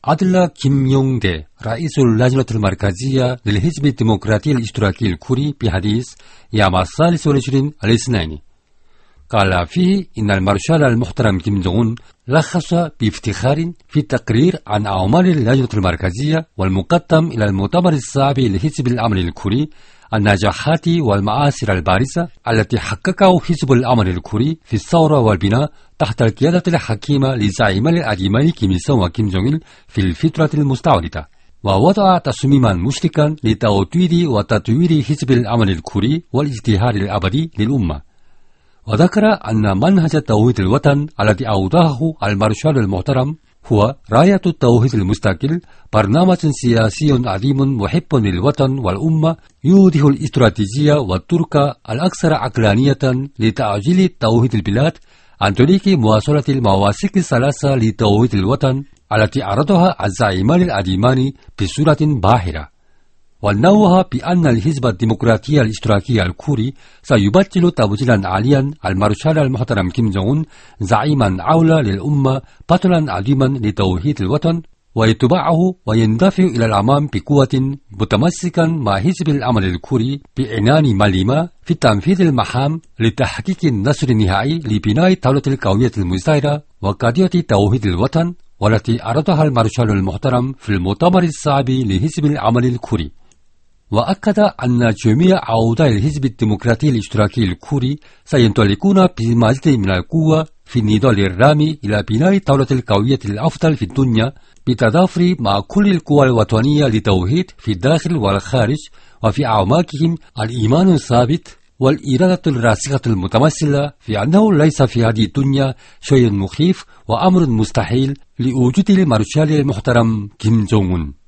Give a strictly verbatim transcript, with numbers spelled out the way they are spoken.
أدلى كيميونغ رئيس اللجنة المركزية للحزب الديمقراطي الاشتراكي الكوري بحديث يوم الثالث والعشرين الاثنين، قال فيه إن المارشال المحترم كيم جونغ أون لخص بافتخار في التقرير عن أعمال اللجنة المركزية والمقدم إلى المؤتمر السابع لحزب العمل الكوري النجاحات والمآثر البارزة التي حققه حزب العمل الكوري في الثورة والبناء تحت القيادة الحكيمة لزعيمي الأديمان كيم إل سونغ وكيم جونغ إل في الفترة المستوردة، ووضع تصميما مشركا لتوطيد وتطوير حزب العمل الكوري والاجتهاد الأبدي للأمة. وذكر أن منهج توحيد الوطن الذي أوضحه المارشال المحترم هو راية التوحيد المستقل، برنامج سياسي عظيم محب للوطن والأمة يوضح الاستراتيجية والطرق الأكثر عقلانية لتعجيل توحيد البلاد عن طريق مواصلة المواثيق الثلاثة لتوحيد الوطن التي عرضها الزعيمان الأديمان بصورة باهرة. ونوه بأن الحزب الديمقراطي الاشتراكي الكوري سيبطل تبجيلا عاليا المارشال المحترم كيم جونغ أون زعيما عولة للأمة بطلا عظيما لتوحيد الوطن، ويتبعه ويندفع إلى الأمام بقوة متمسكا مع حزب العمل الكوري بعنان مليمة في تنفيذ المهام لتحقيق النصر النهائي لبناء الدولة القوية المزدهرة وقضية توحيد الوطن، والتي عرضها المارشال المحترم في المؤتمر السابع لحزب العمل الكوري. وأكد أن جميع أعضاء الحزب الديمقراطي الاشتراكي الكوري سينطلقون بمزيد من القوة في النضال الرامي إلى بناء الدولة القوية الأفضل في الدنيا بالتضافر مع كل القوى الوطنية للتوحيد في الداخل والخارج، وفي أعماقهم الإيمان الثابت والإرادة الراسخة المتمثلة في أنه ليس في هذه الدنيا شيء مخيف وأمر مستحيل لوجود المارشال المحترم كيم جونغ أون.